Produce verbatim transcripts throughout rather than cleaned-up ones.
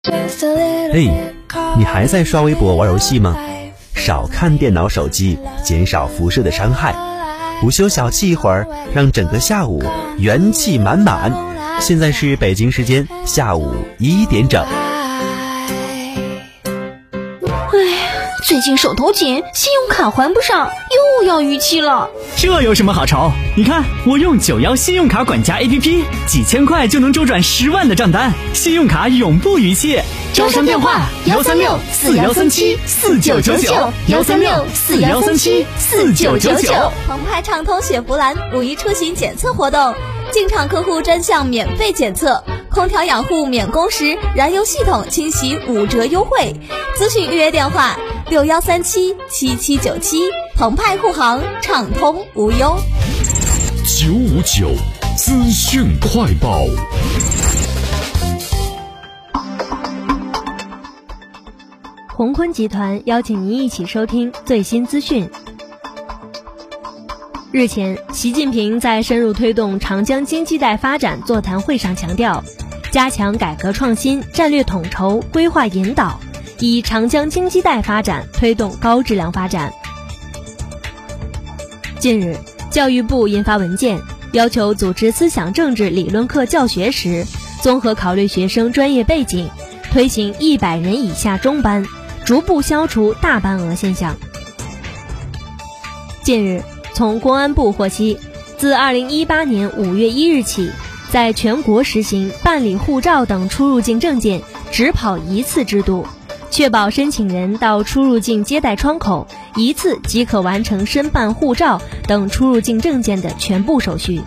嘿，你还在刷微博玩游戏吗？少看电脑手机，减少辐射的伤害。午休小憩一会儿，让整个下午元气满满。现在是北京时间下午一点整。 最近手头紧，信用卡还不上，又要逾期了。 这有什么好愁？你看我用九幺信用卡管家 A P P， 几千块就能周转十万的账单，信用卡永不逾期。 招商电话：幺三六四幺三七四九九九，幺三六四幺三七四九九九。 澎湃畅通雪佛兰五一出行检测活动，进场客户专项免费检测，空调养护免工时，燃油系统清洗五折优惠。咨询预约电话：六幺三七七七九七。澎湃护航，畅通无忧。 九五九资讯快报。 鸿坤集团邀请您一起收听最新资讯。日前，习近平在深入推动长江经济带发展座谈会上强调，加强改革创新、战略统筹、规划引导，以长江经济带发展推动高质量发展。近日，教育部印发文件，要求组织思想政治理论课教学时，综合考虑学生专业背景，推行一百人以下中班，逐步消除大班额现象。近日，从公安部获悉，自二零一八年五月一日起，在全国实行办理护照等出入境证件只跑一次制度，确保申请人到出入境接待窗口一次即可完成申办护照等出入境证件的全部手续。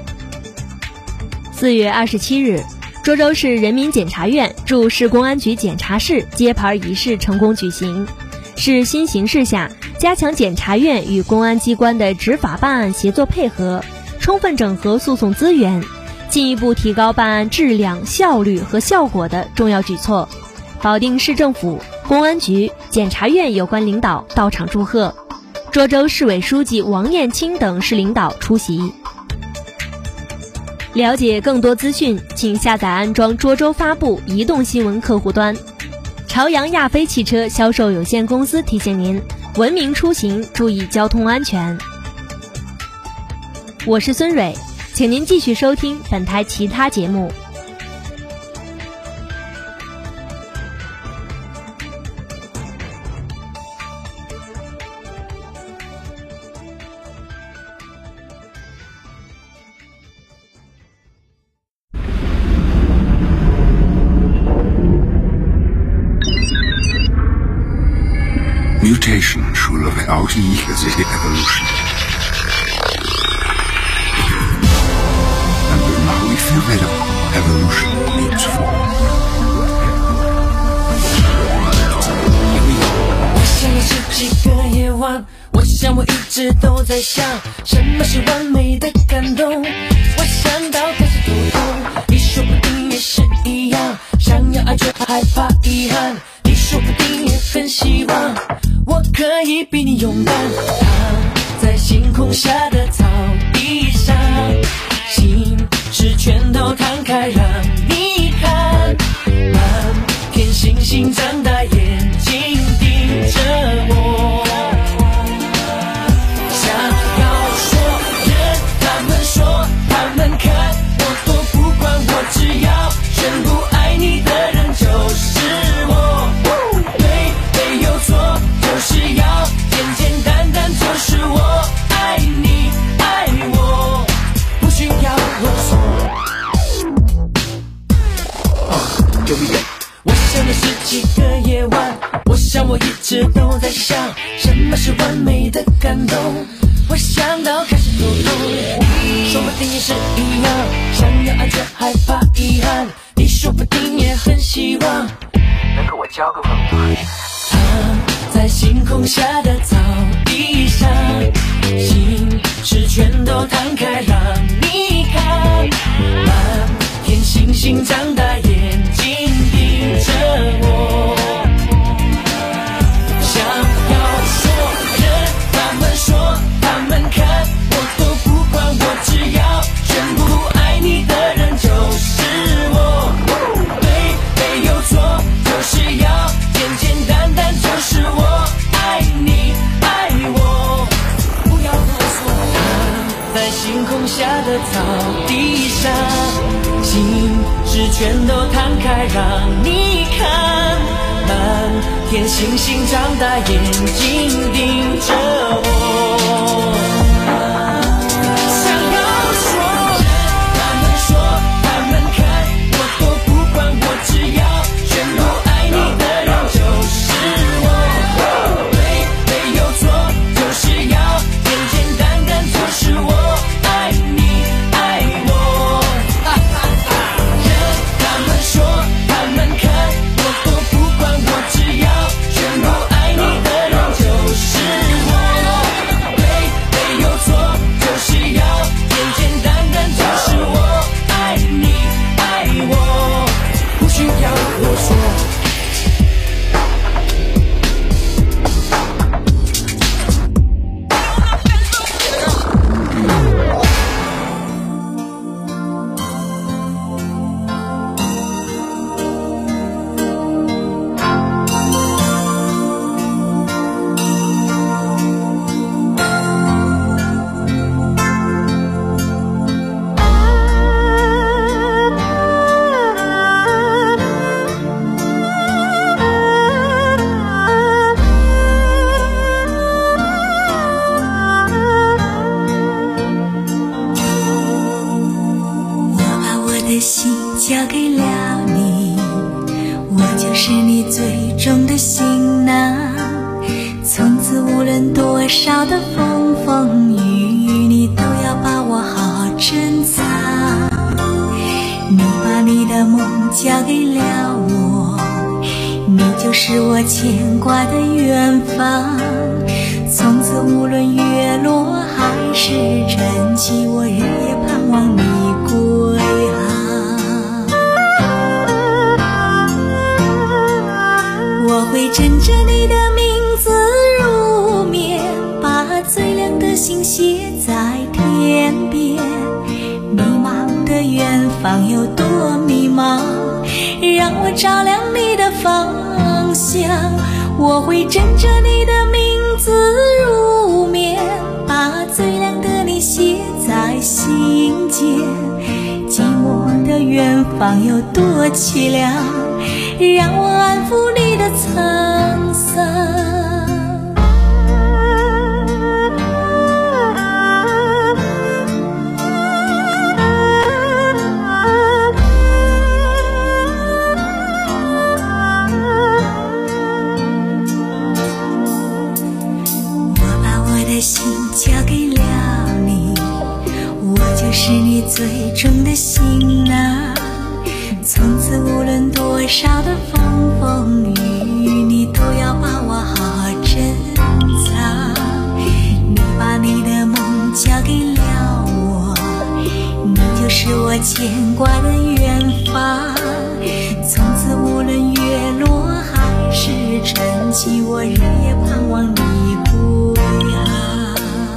四月二十七日，涿州市人民检察院驻市公安局检察室揭牌仪式成功举行，是新形势下加强检察院与公安机关的执法办案协作配合，充分整合诉讼资源，进一步提高办案质量、效率和效果的重要举措。保定市政府、公安局、检察院有关领导到场祝贺，涿州市委书记王艳青等市领导出席。了解更多资讯，请下载安装涿州发布移动新闻客户端。朝阳亚飞汽车销售有限公司提醒您，文明出行，注意交通安全。我是孙蕊，请您继续收听本台其他节目。 Mutation 除了为奥义和这些 evolution。And we're now we feel that evolution needs form. 我想有十几个夜晚，我想我一直都在想，什么是完美的感动？我想到开始头痛，你说不定也是一样，想要爱却害怕遗憾，你说不定也很希望我可以比你勇敢，躺在星空下的草地上，心事全都摊开让你看，满片星星张大眼睛盯着我，想要说人他们说他们看我都不管，我只要全部爱你的人就是我，对没有错，就是要简简单单，就是我爱你爱我，不需要啰嗦。我想了十几个夜晚，我想我一直都在想，什么是完美的感动？我想到开始头痛，说不定也是一样，想要爱却害怕遗憾，你说不定也很希望能和我交个朋友。躺在星空下的草地上，心事全都摊开让你看，满片星星张大眼睛盯着我，想要说人他们说他们看我都不管，我只要全部爱你的人就是我，对没有错， 全都摊开让你看，满天星星张大眼睛盯着我。 交给了你，我就是你最终的行囊。从此无论多少的风风雨雨，你都要把我好好珍藏。你把你的梦交给了我，你就是我牵挂的远方。从此无论月落还是晨起，我日夜盼望你归航。我会枕着你的名字入眠，把最亮的星写在天边。迷茫的远方有多迷茫，让我照亮你的方向。我会枕着你的名字入眠，把最亮的你写在心间。寂寞的远方有多凄凉，让我安抚你的沧桑。我把我的心交给了你，我就是你最终的行囊。从此无论多少的风风雨雨，你都要把我好好珍藏。你把你的梦交给了我，你就是我牵挂的远方。从此无论月落还是晨起，我日夜盼望你归航。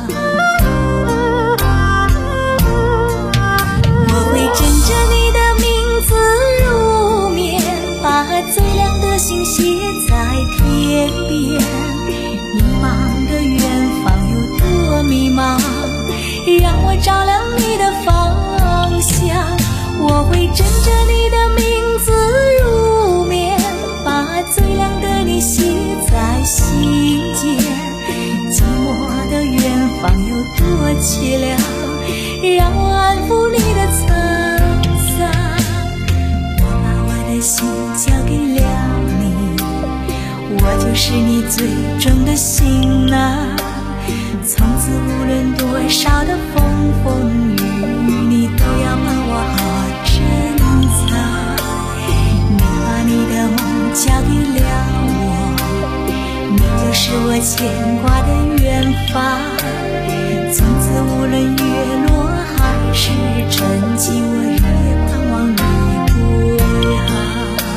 我会枕着你的名字入眠，把最亮的星写在天边。迷茫的远方有多迷茫，让我照亮你的方向。我会枕着你的名字入眠，把最亮的你写在心间。寂寞的远方有多凄凉，让我安抚你的沧桑。我把我的心交给了你，我就是你最终的行囊。从此无论多少的风风雨雨，你都要把我好好珍藏。你把你的梦交给了我，你就是我牵挂的远方。从此无论月落还是晨起，我日夜盼望你归航。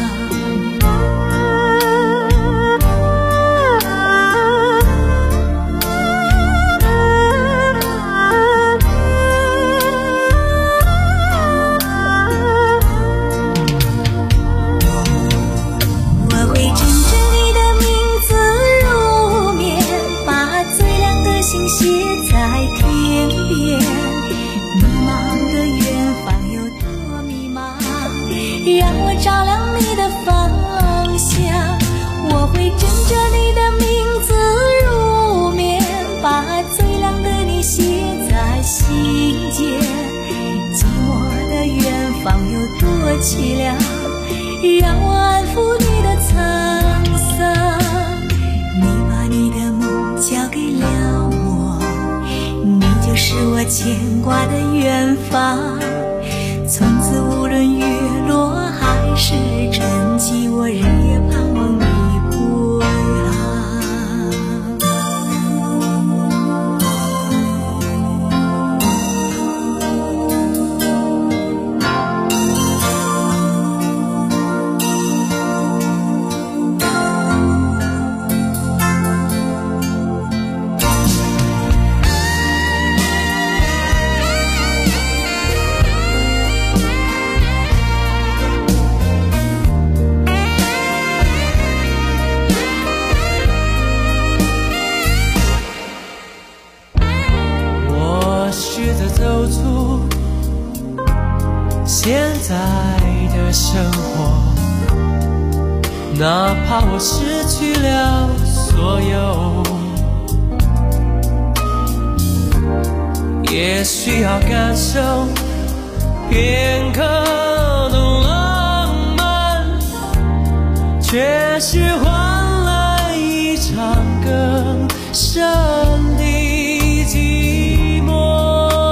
我会枕着你的名字入眠，把最亮的星写在见，寂寞的远方有多凄凉，让我安抚你的沧桑。你把你的梦交给了我，你就是我牵挂的远方。从此无论月落还是沉寂，我日夜盼望你归走出现在的生活，哪怕我失去了所有，也需要感受片刻的浪漫，却是换来一场更深的寂寞。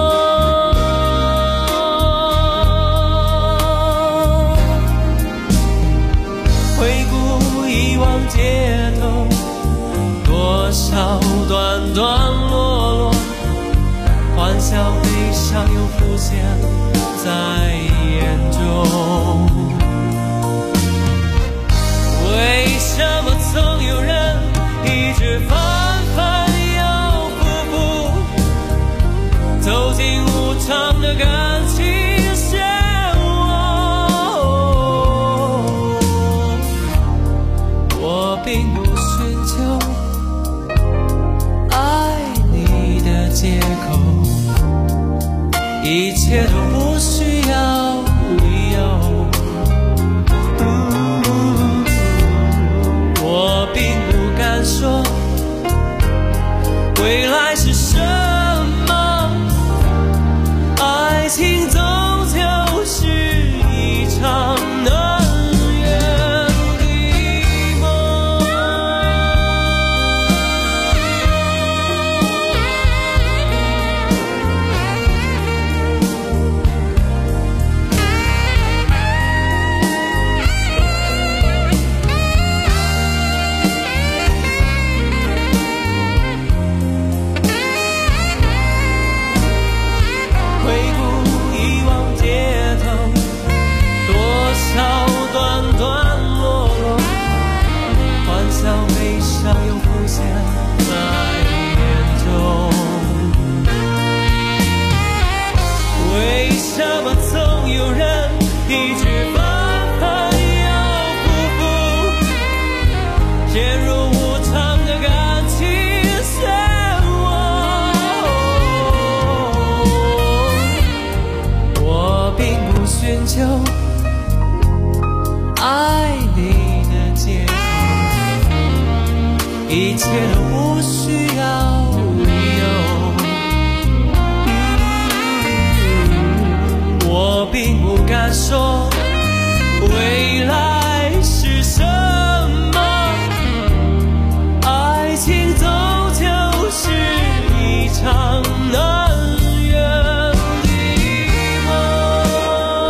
街头多少段段落落，欢笑悲伤又浮现在眼中。为什么曾有人一直反反又复复，走进无常的感情漩涡？我并不寻求爱你的借口，一切都不需要理由。嗯，我并不敢说未来是什么，爱情终究是一场能一直反反又复复，陷入无常的感情漩涡。我并不寻求爱你的借口，一切都不需要理由。我并不敢说未来是什么，爱情终究是一场能源的梦。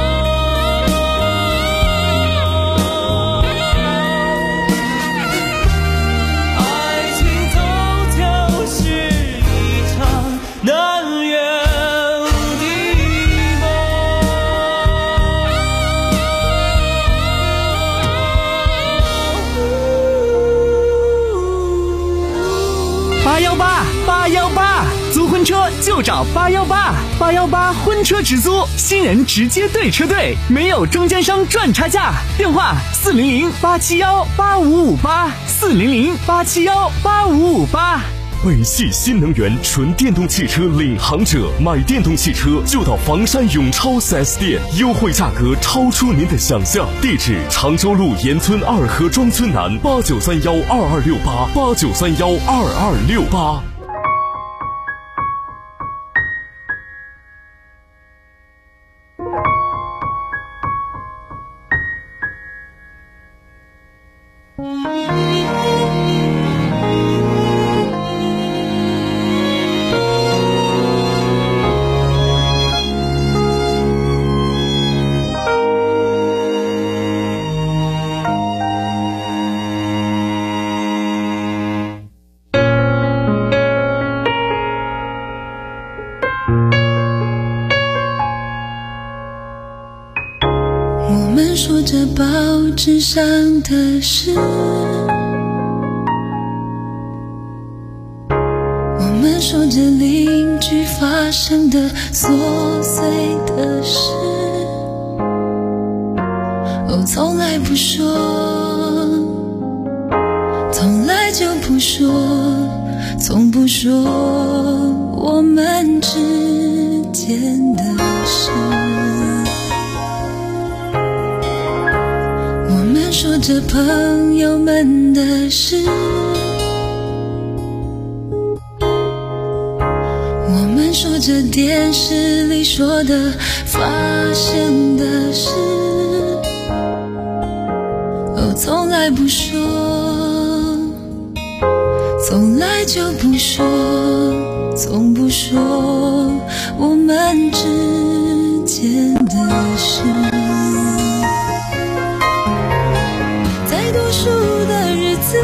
爱情终究是一场能源。 八幺八八幺八，租婚车就找八幺八，八幺八婚车直租，新人直接对车队，没有中间商赚差价。电话四零零八七幺八五五八，四零零八七幺八五五八。 北汽新能源纯电动汽车领航者，买电动汽车就到房山永超 四 S 店，优惠价格超出您的想象。地址：常州路沿村二河庄村南，八九三幺二二六八，八九三幺二二六八。 我们说着报纸上的事，我们说着邻居发生的琐碎的事，哦，从来不说，从来就不说，从不说我们之间的事。说着朋友们的事，我们说着电视里说的发生的事，哦，从来不说，从来就不说，从不说我们之间的事。读书的日子，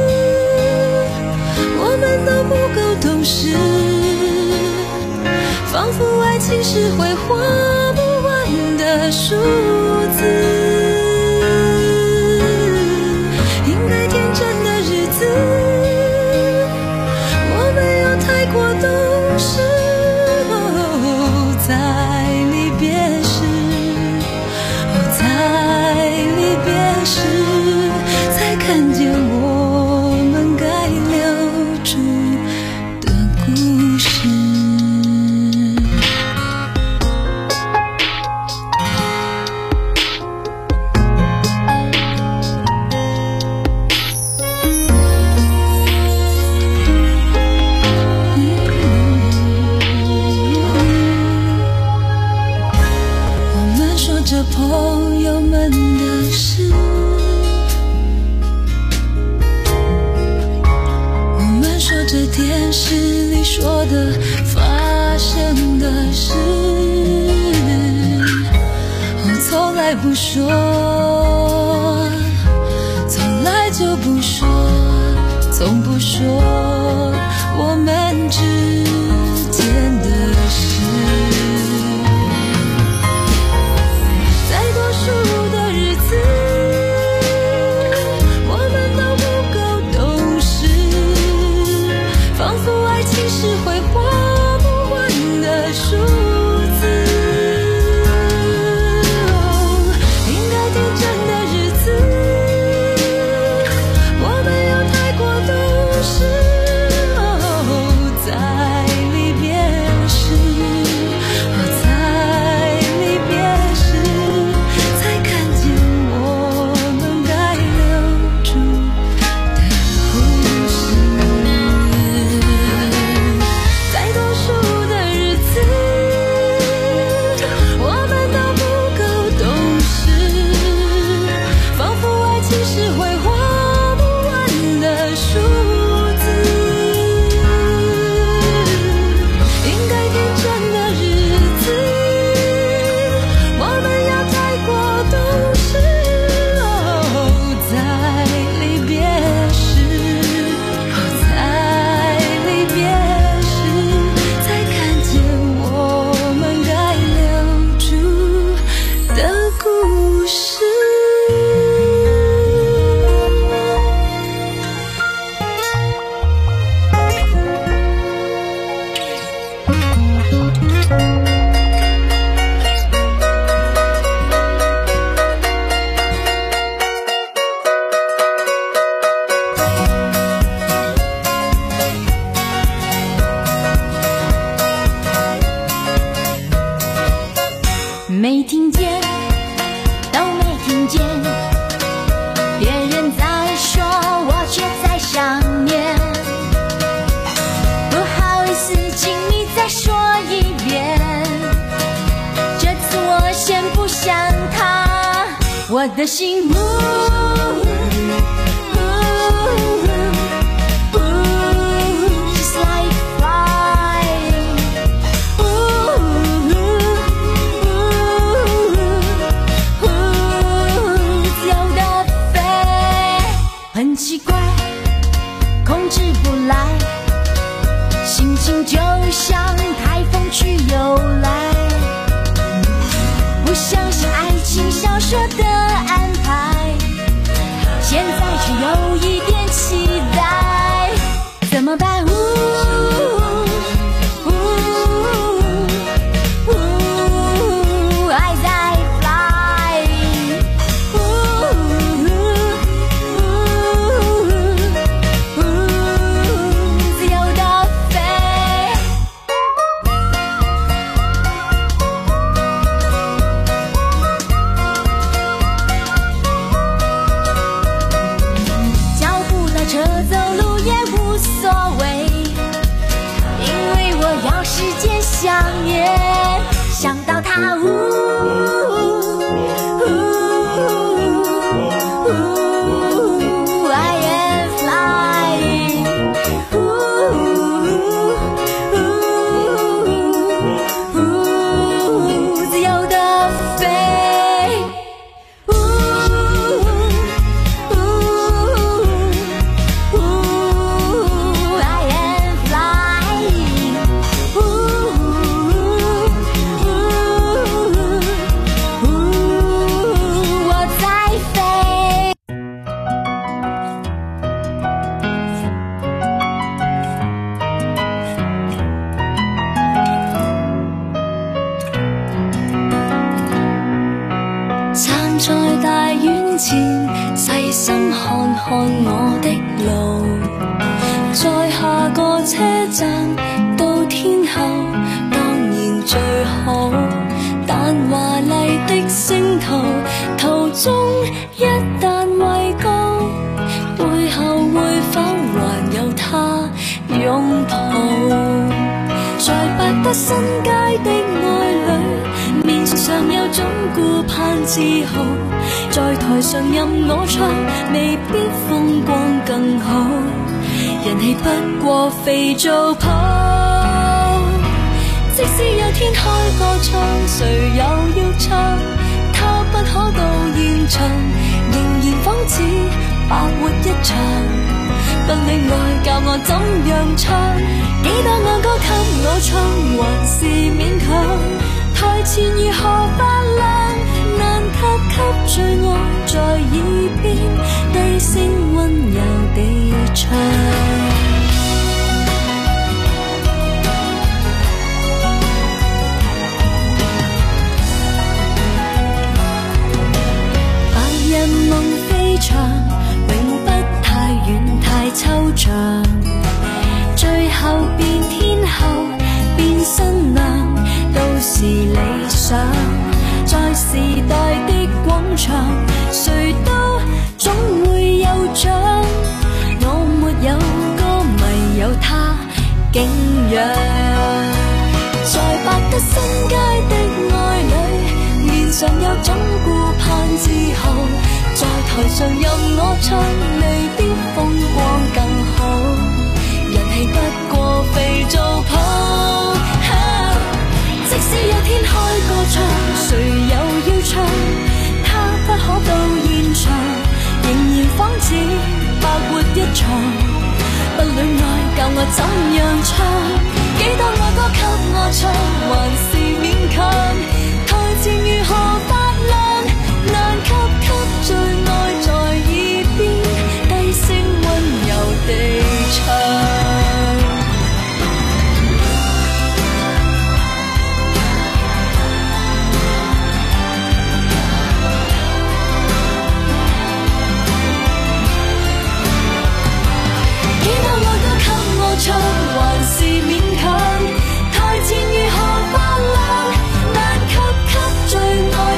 我们都不够懂事，仿佛爱情是会花不完的数字。应该天真的日子，我们又太过懂事，哦，在离别时，哦，在离别时看见我们该留住的故事。我们说着朋友们的事，说着电视里说的发生的事，我从来不说，从来就不说，从不说我们之间的事。在读书的日子，我们都不够懂事，仿佛爱情是会花不完的数字，哦，应该天真的日子，我们又太过懂事，哦，在离别时，哦，在离别时，才看见我们该留住的故事。在读书的日子，我们都不够懂事，仿佛爱情是会花不完的数字。应该天真的日子，我们要太过懂事，哦，在离别时，哦，在离别时，才看见我们该留住的故事。没听见，都没听见，别人在说，我却在想念。不好意思，请你再说一遍，这次我先不想他，我的心呜很奇怪，控制不来，心情就像台风去又来，不相信爱情小说的安排，现在却有一点期待，怎么办？呜想到他，呜呜呜 I am flying， 呜呜呜自由的飞，呜呜呜 I am flying， 在大院前細心看看我的路，在下個車站到天后當然最好，但華麗的星途途中一旦畏高，背後會否還有他擁抱？在百德新街的愛侶，面上有種顧盼自豪，在台上任我唱，未必風光更好，人氣不過肥皂泡。即使有天開個唱，誰又要唱？他不可到現場，仍然仿似白活一場。不戀愛教我怎樣唱，幾多愛歌給我唱，還是勉強。台前如何發亮，難及給最愛在耳邊低聲溫柔地唱。白日夢飛翔，永不太遠太抽象，最後變天后變新娘都是理想。在時代的廣場，誰都總會有獎。我沒有歌迷，有他敬仰。在百德新街的愛侶，面上有種顧盼自豪，在台上任我唱，未必風光更好，人氣不過肥皂泡。啊、即使有天開個唱，誰又要唱？他不可到現場，仍然仿似白活一場。不戀愛教我怎樣唱？幾多愛歌給我唱，還是勉強。台前如何發亮，難及給最愛在耳邊低聲溫柔地唱。唱還是勉強，台前如何發亮，難及給最愛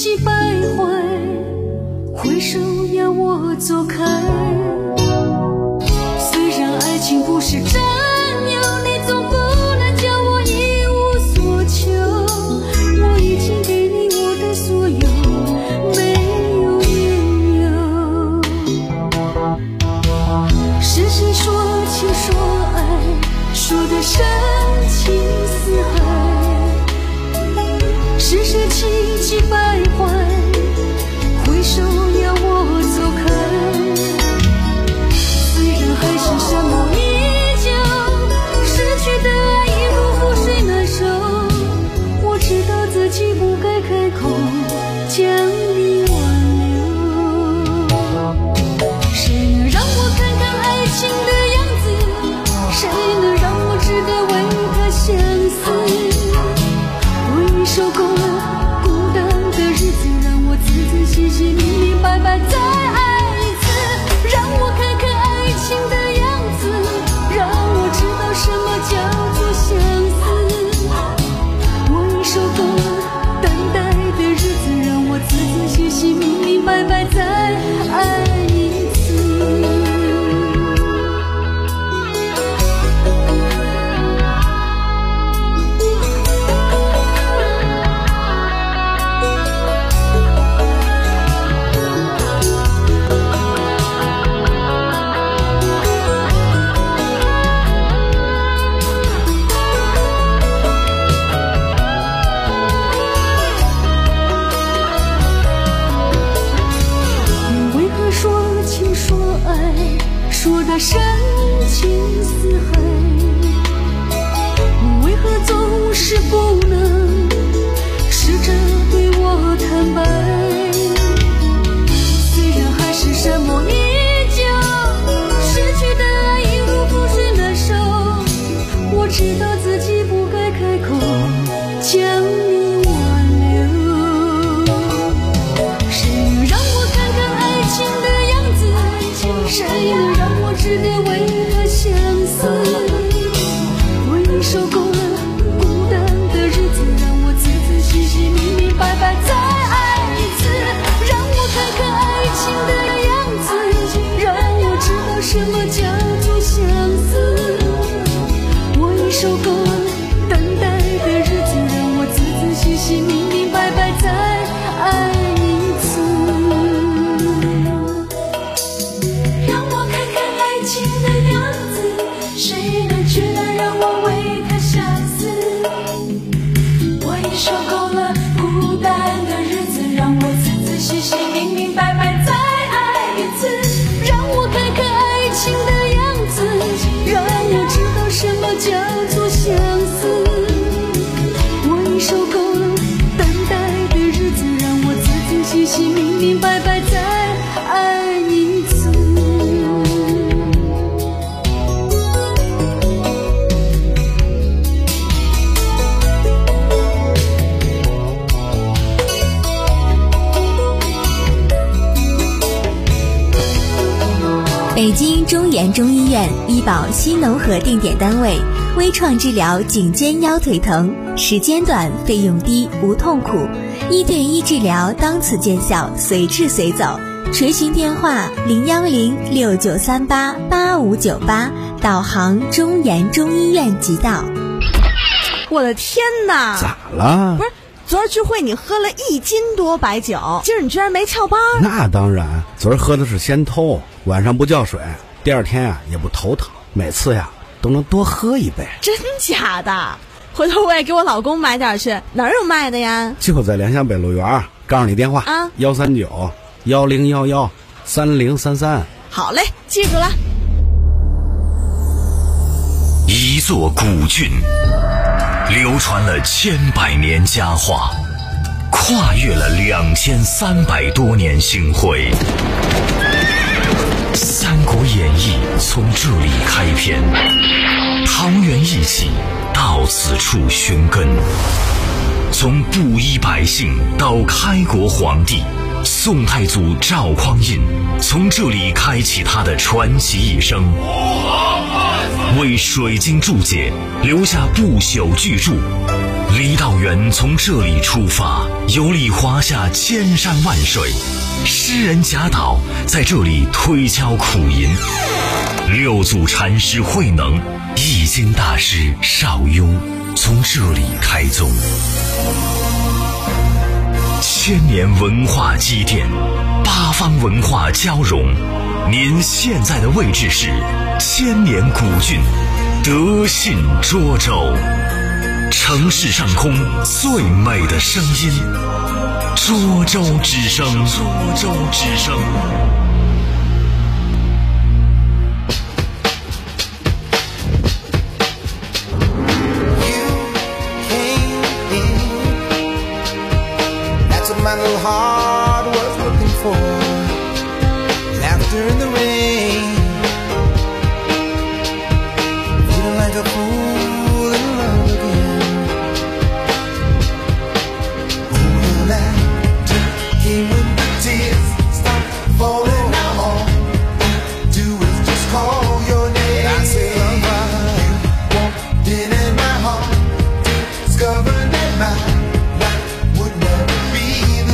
几徘徊，挥手要我走开。虽然爱情不是占有，你总不能叫我一无所求。我已经给你我的所有，没有缘由。是谁说情说爱，说的深情似海？是谁轻轻徘徊，挥手要我走开？虽然海誓山盟依旧，失去的爱一如覆水难收。我知道自己不该开口将你挽留。谁能让我看看爱情的样子？谁能让我值得为他相思？我已受够了孤单的日子，让我仔仔细细明明白白再爱一次。让我看看爱情的样子，让我知道什么叫做相思。我已受够了等待的日子，让我仔仔细细明明白白再爱一次。说的深情似海，为何总是不能试着对我坦白？虽然海誓山盟依旧，失去的爱一如覆水难收。我知道自己不该开口将你挽留。谁能让我看看爱情的样子？谁能让我值得为他相思？我已受够了孤单的日子，让我仔仔细细明明白白再爱一次。让我看看爱情的样子，让我知道什么叫做相思。我已受够了等待的日子，让我仔仔细细明明白白再爱一次。让我看看爱情的样子，谁能知道让我为他相思？我已受够了孤单的日子，让我仔仔细细明明白白再爱一次。让我看看爱情的样子，让我知道什么叫做相思。我已受够了等待的日子，让我仔仔细细明明白白再爱一次。 北京中研中医院医保新农合定点单位，微创治疗颈肩腰腿疼，时间短，费用低，无痛苦，一对一治疗，当此见效，随治随走。垂询电话零幺零六九三八八五九八，导航中研中医院即到。 我的天哪！ 咋了？ 不是，昨儿聚会你喝了一斤多白酒，今儿你居然没翘班？ 那当然，昨儿喝的是仙偷，晚上不叫水，第二天呀、啊、也不头疼，每次呀都能多喝一杯。 真假的？回头我也给我老公买点去，哪儿有卖的呀？ 就在联想北路园，告诉你电话啊，幺三九幺零幺幺三零三三。 好嘞，记住了。 一座古郡，流传了千百年佳话，跨越了两千三百多年星辉。《三国演义》从这里开篇，桃园义气到此处寻根。从布衣百姓到开国皇帝，宋太祖赵匡胤从这里开启他的传奇一生。 为水晶注解，留下不朽巨著。李道元从这里出发，游历华夏千山万水，诗人贾岛在这里推敲苦吟，六祖禅师慧能、易经大师邵雍从这里开宗。千年文化积淀，八方文化交融。您现在的位置是千年古郡德信涿州，城市上空最美的声音，涿州之声，涿州之声。 My little heart was looking for laughter in the rain, feeling like a fool in love again. Oh, laughter came when the tears stop falling. Now all I do is just call your name. I say, lover, you walked in in my heart, discovered that my life would never be.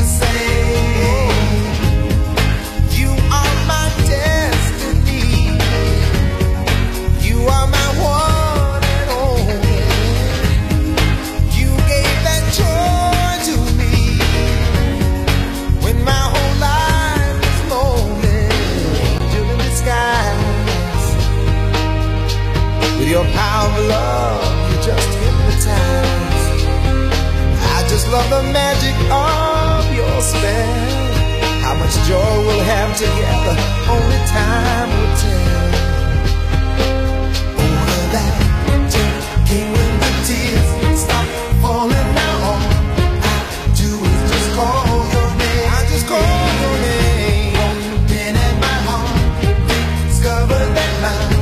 Your power of love, you just hypnotize. I just love the magic of your spell. How much joy we'll have together, only time will tell. Oh, the laughter came when the tears stop falling. Now all I do is just call your name. I just call your name. Walked in at my heart, discovered that my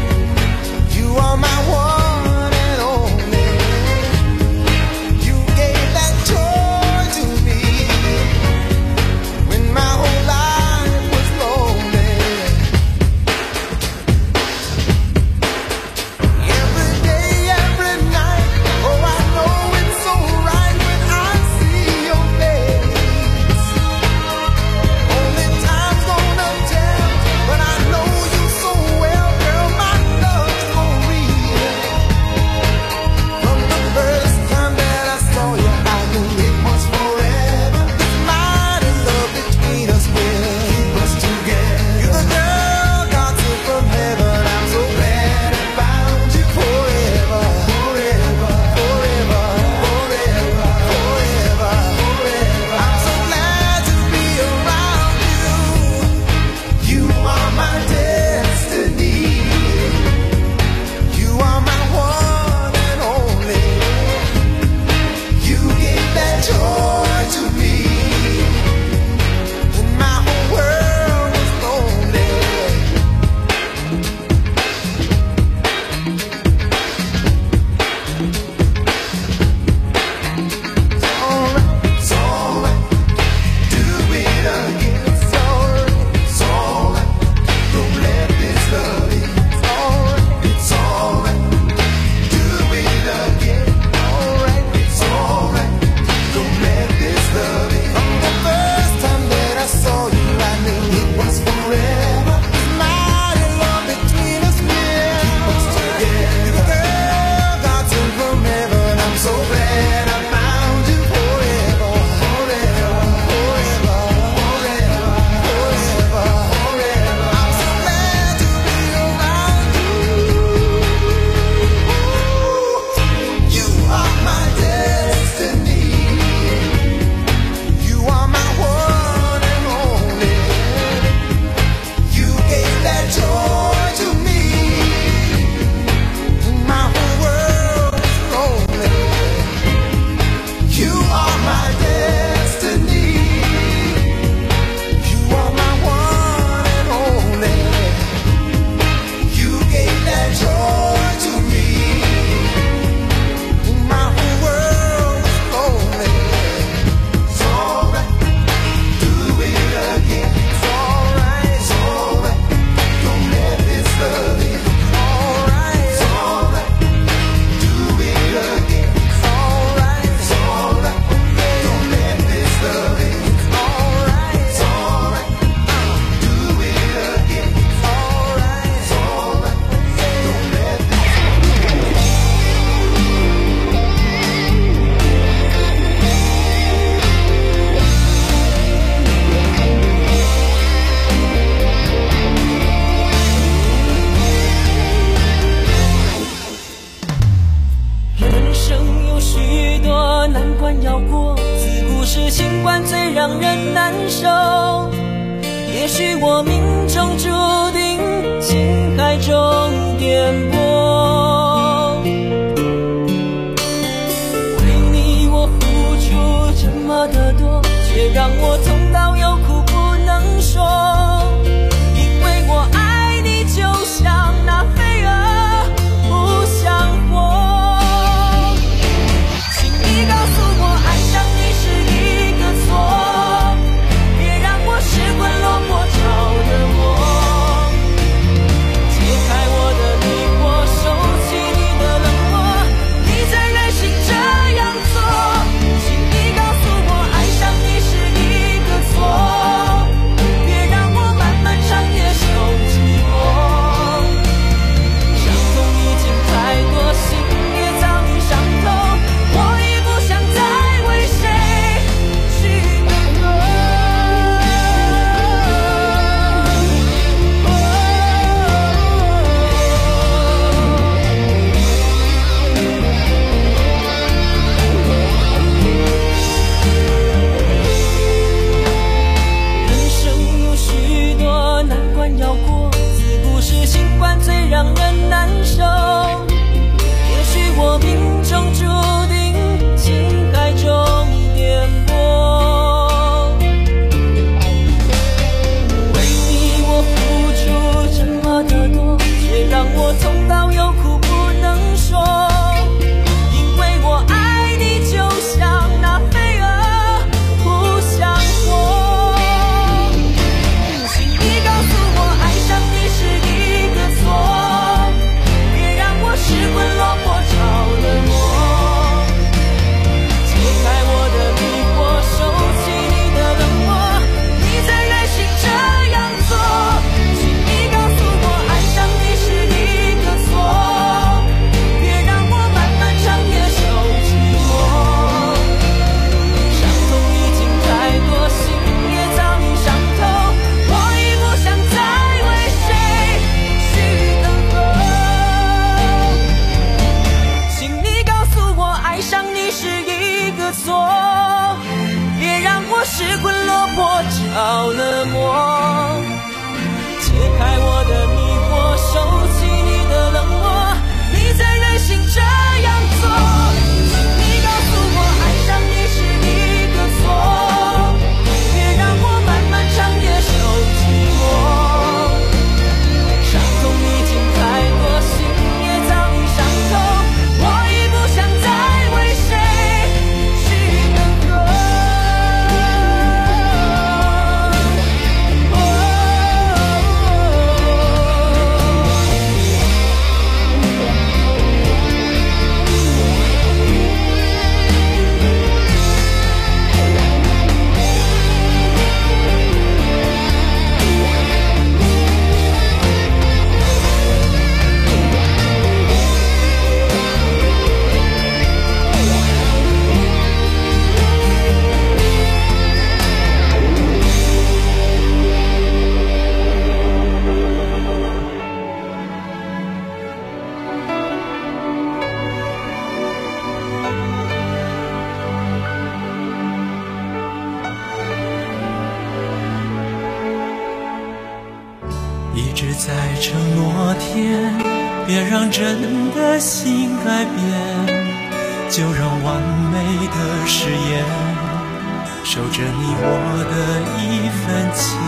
my one and only. You gave 最让人难受。也许我命中注定情海中颠簸，为你我付出这么的多，却让我痛到有苦不能说。因为我爱你就像那飞蛾不想活，请你告诉我爱上你是一个错，别让我失魂落魄着了魔。解开我的迷惑，收起你的冷漠，你再任性这样做。请你告诉我爱上你是一个错，别让我漫漫长夜受寂寞。伤痛已经太多，心也早已伤透，我已不想再为谁去等候。人生有许多难关要过，自古是心关最让人难受。也许我命中注定情海中颠簸，为你我付出这么的多，却让我痛到有苦不能说。因为我爱你就像那飞蛾不想活，请你告诉我爱上你是一个错，别让我失魂落魄着了魔。解开我的迷惑，收起你的冷漠，你再任性这样做。请你告诉我爱上你是一个错，别让我漫漫长夜受寂寞。伤痛已经太多，心也早已伤透，我已不想再为谁去等候。请你告诉我爱上你是一个错，别让我失魂落魄着了魔。解开我的迷惑，收起你的冷漠，你再任性这样做。请你告诉我爱上你是一个错，别让我漫漫长夜受寂寞。伤痛已经太多，心也早已伤透，我已不想再为谁去等候。 一直在承诺天，别让真的心改变，就让完美的誓言守着你我的一份情。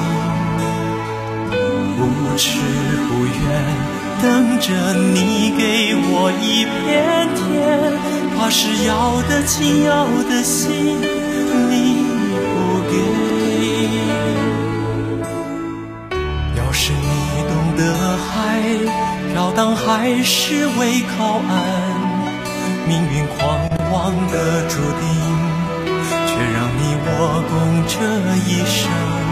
不迟不远，等着你给我一片天，怕是要的情要的心你不给。要是你懂得海飘荡还是为靠岸，命运狂妄的注定，却让你我共这一生。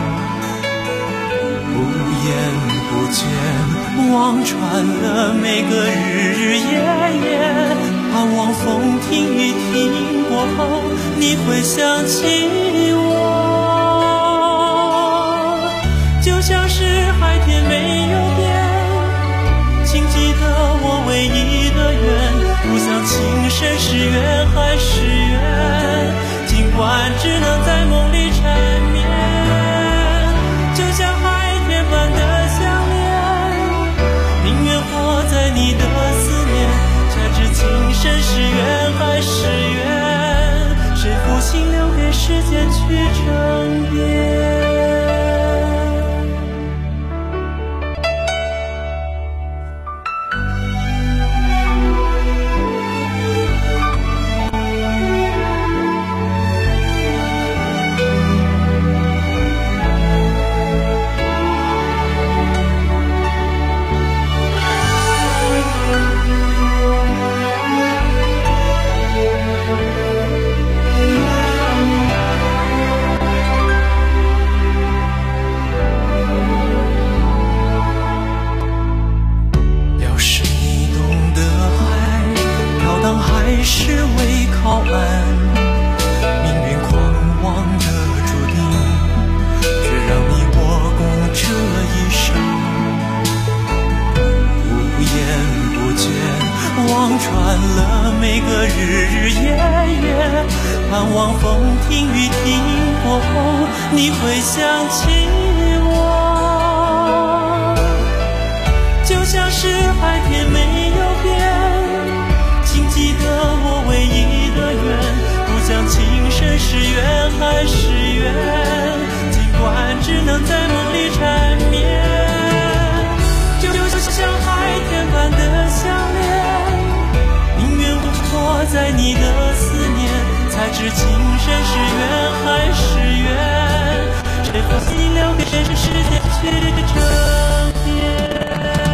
不言不倦，望穿了每个日日夜夜，盼望风停雨停过后，你会想起我。就像是海天没有变，请记得我唯一的愿，不想情深是缘还是缘，尽管只能在梦里缠是缘还是缘，谁负心留给时间去争辩。盼望风停雨停过后，你会想起我，就像是海天没有变，请记得我唯一的愿，不讲情深是缘还是缘，尽管只能在梦里缠绵，就像海天般的相恋，宁愿活在你的思念，才知情深是缘还是缘，谁负心留给谁是时间去争辩。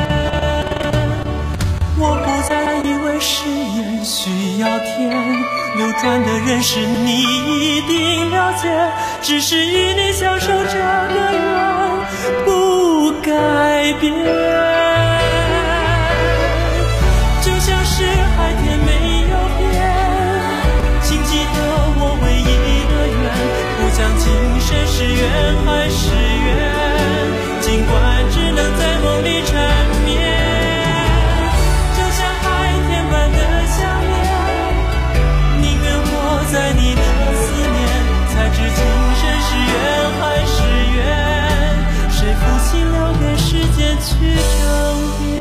我不再以为誓言需要填，流转的人是你一定了解，只是与你相守这个缘不改变，就像是海天没有变，请记得我唯一的愿，不讲情深是缘还是缘，尽管只能在梦里缠绵，就像海天般的相恋，宁愿活在你的思念，才知情深是缘还是缘，谁负心留给时间去争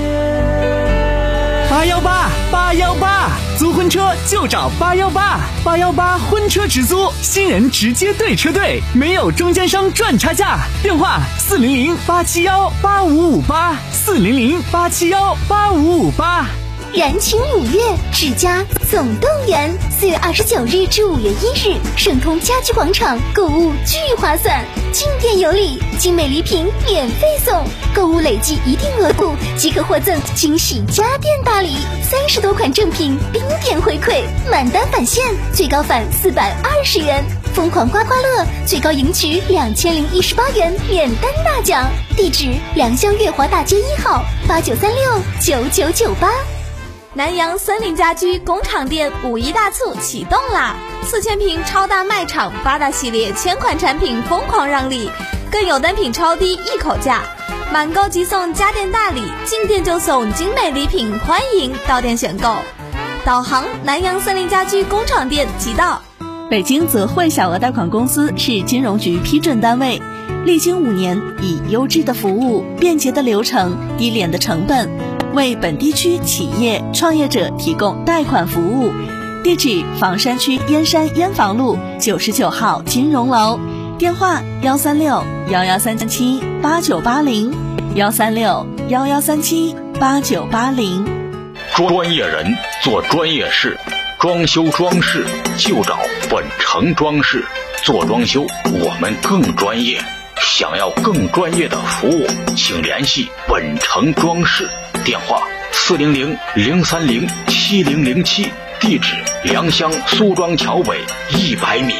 辩。 八幺八八幺八，租婚车就找八幺八，八幺八婚车直租，新人直接对车队，没有中间商赚差价。电话四零零八七幺八五五八，四零零八七幺八五五八。 燃情五月，指甲总动员。四月二十九日至五月一日，盛通家居广场购物巨划算，进店有礼，精美礼品免费送，购物累计一定额度即可获赠惊喜家电大礼，三十多款正品冰点回馈，满单返现，最高返四百二十元。疯狂刮刮乐，最高赢取两千零一十八元免单大奖。地址：良乡月华大街一号，八九三六九九九八。 南阳森林家居工厂店五一大促启动啦！四千平超大卖场，八大系列千款产品疯狂让利，更有单品超低一口价，满购即送家电大礼，进店就送精美礼品，欢迎到店选购。导航：南阳森林家居工厂店即到。 北京泽汇小额贷款公司是金融局批准单位，历经五年，以优质的服务、便捷的流程、低廉的成本，为本地区企业创业者提供贷款服务。地址：房山区燕山燕房路九十九号金融楼，电话：幺三六幺幺三七八九八零，幺三六幺幺三七八九八零。 专业人做专业事，装修装饰就找本城装饰，做装修我们更专业。想要更专业的服务，请联系本城装饰，电话四零零零三零七零零七，地址良乡苏庄桥北一百米。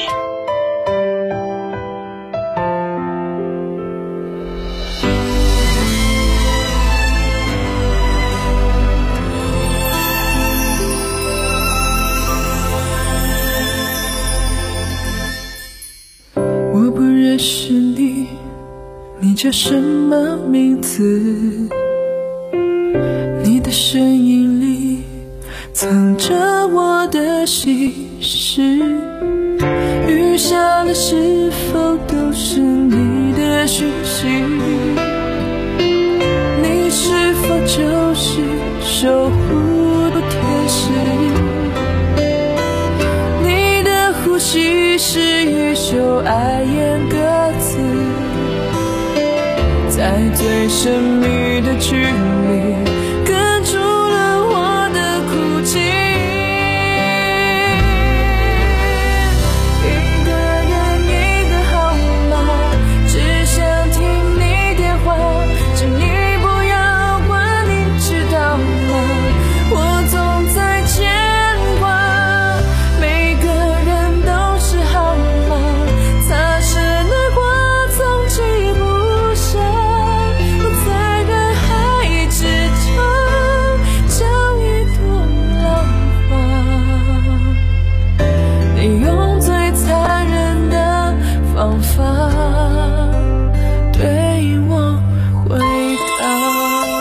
我不认识你，你叫什么名字？你的声音里藏着我的心事，雨下了是否都是你的讯息？你是否就是守护的天使？ 爱演歌词，在最神秘的距离哽住了我的哭泣。一个人一个号码，只想听你电话，请你不要管，你知道吗？我总在牵挂，每个人都是号码，擦拭泪光总记不下，我在人海之中将一朵浪花，你用最残忍的方法对我回答。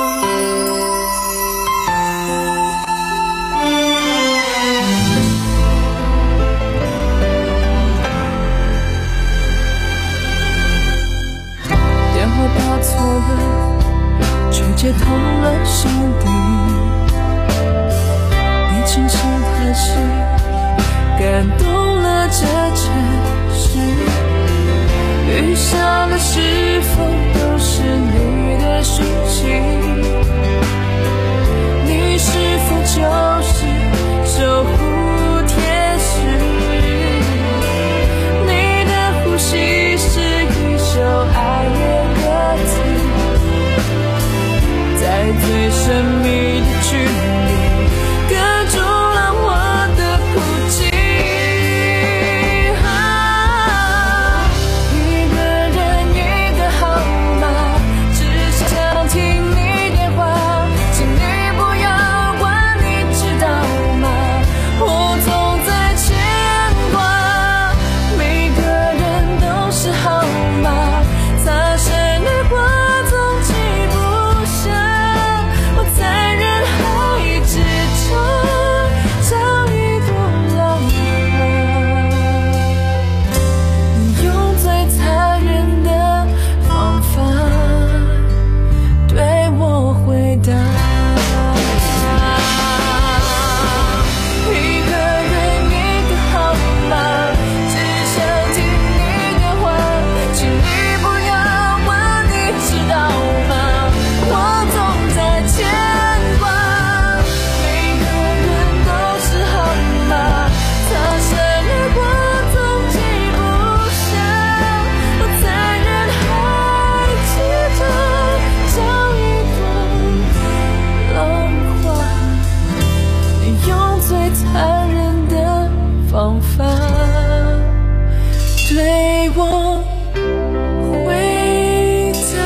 电话打错了，却接通了心底，你轻轻叹息，感动了这城市。雨下了，是否都是你的讯息？你是否就是守护天使？你的呼吸是一首爱的歌词，在最神秘的距离隔住了我的哭泣。一个人一个号码，只想听你电话，请你不要管，你知道吗？我总在牵挂，每个人都是号码，擦身而过总记不下，我在人海之中找一朵浪花，你用最残忍的方法对我回答。一个人一个号码，只想听你电话，请你不要管，你知道吗？我总在牵挂，每个人都是号码，擦身而过总记不下，我在人海之中找一朵浪花，你用最残忍的方法对我回答。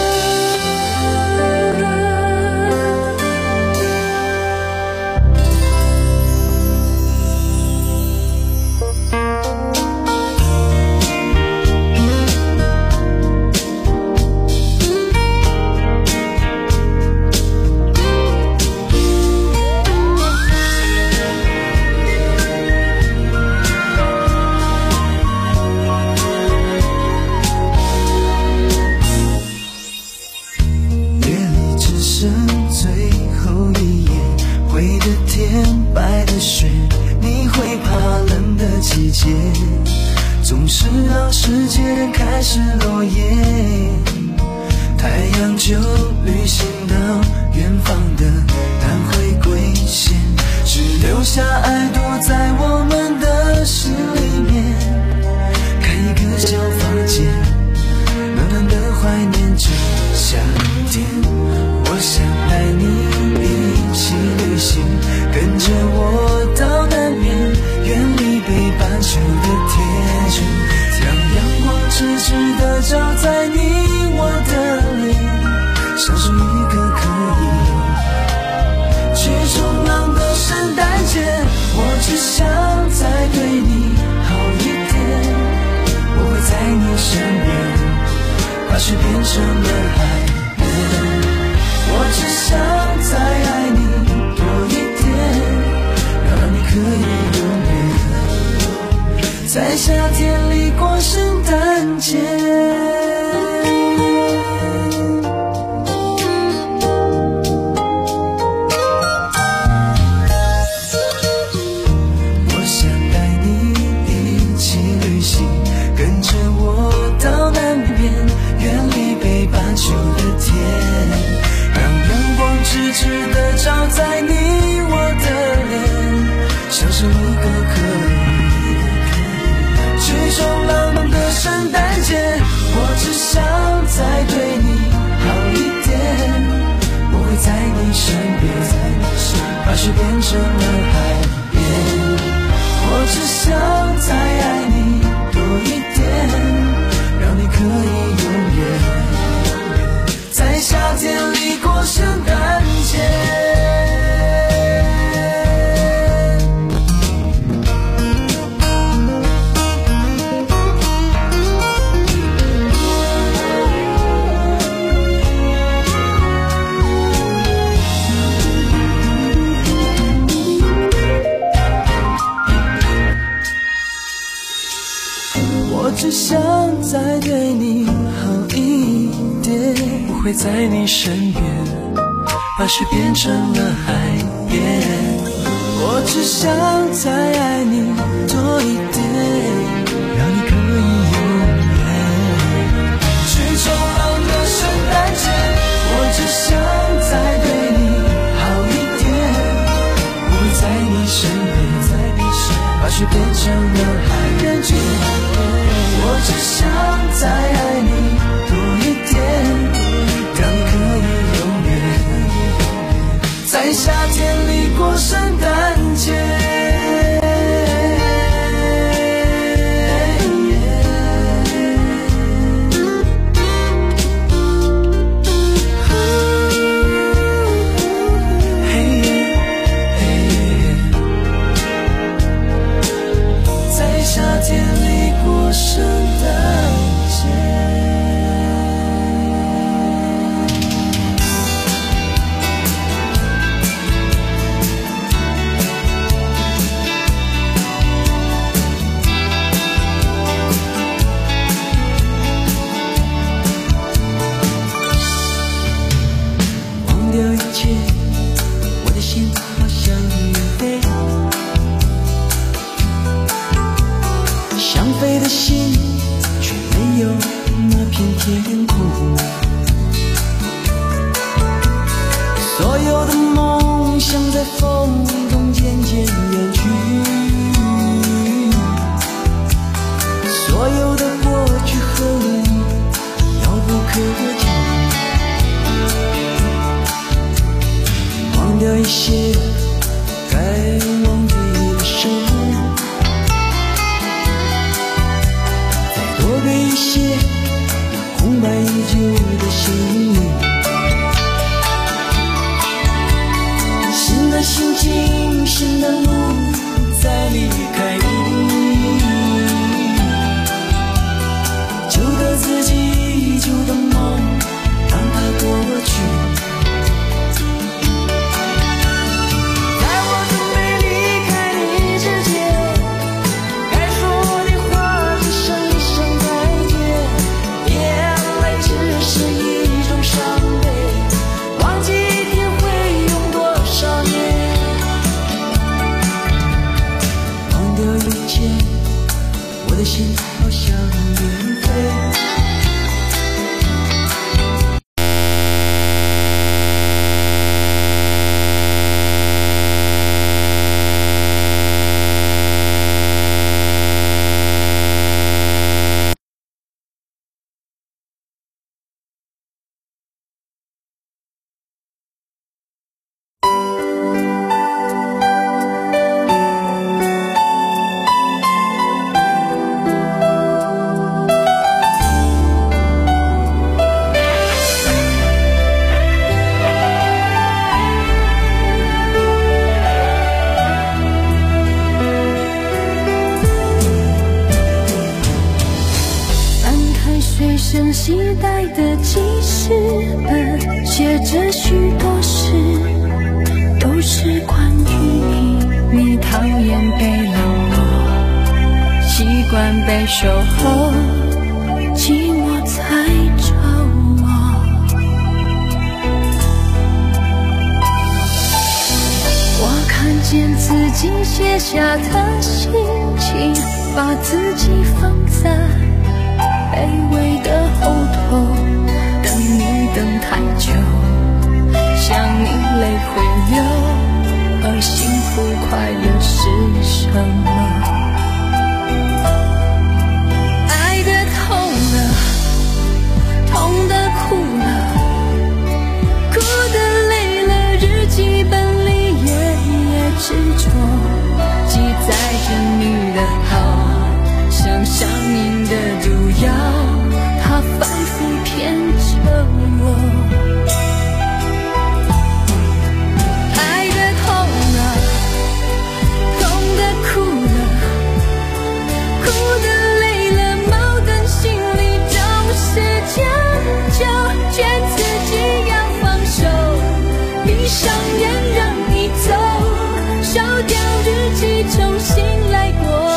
夜里只剩最后一页，灰的天，白的雪，你会怕冷的季节，总是到世界开始落叶，太阳就旅行到远方的淡灰归线，只留下爱躲在我们的心里面，开一个小房间，暖暖的怀念着夏天。我想带你一起旅行，跟着我到南边，远离北半球的铁城，让阳光直直地照在你我的脸，像是一个可以去冲浪的圣诞节。我只想再对你好一点，我会在你身边，把雪变成了海边。我只想再爱你多一点，让你可以永远在夏天里过圣诞节。我想带你一起旅行，跟着变成了海边。我只想再爱你多一点，让你可以永远在夏天里过圣诞节。我只想再对你好一点，不会在你身边把雪变成了海边。我只想再爱你多一点，让你可以永远去冲浪的圣诞节。我只想再对你好一点，不会在你身边把雪变成了海边。我只想再爱你多一点，让你可以永远在夏天里过圣诞节。在夏天里过圣诞节。忘掉一切，我的心好像远飞，想飞的心却没有那片天空。所有的梦想在风中渐渐远去，所有的过去和你遥不可及。忘掉一些该忘记的事，再多给一些那空白已久的心灵。新的心情，新的路，不再离开你。旧的自己，旧的梦，让它过去。我的心好像远飞。 随身携带的记事本，写着许多事，都是关于你。你讨厌被冷落，习惯被守候，寂寞才找我。我看见自己写下的心情，把自己放在卑微的后头，等你等太久，想你泪会流，而幸福快乐是什么？爱得痛了，痛得哭了，哭得累了，日记本里也举起重新来过。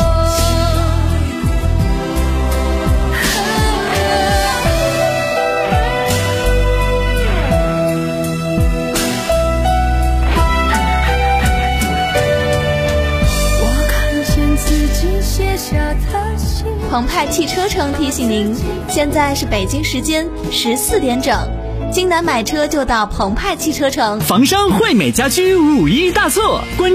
我看见自己写下的信。 澎湃汽车城提醒您，现在是北京时间十四点整。京南买车就到澎湃汽车城。 房商惠美家居五一大促，关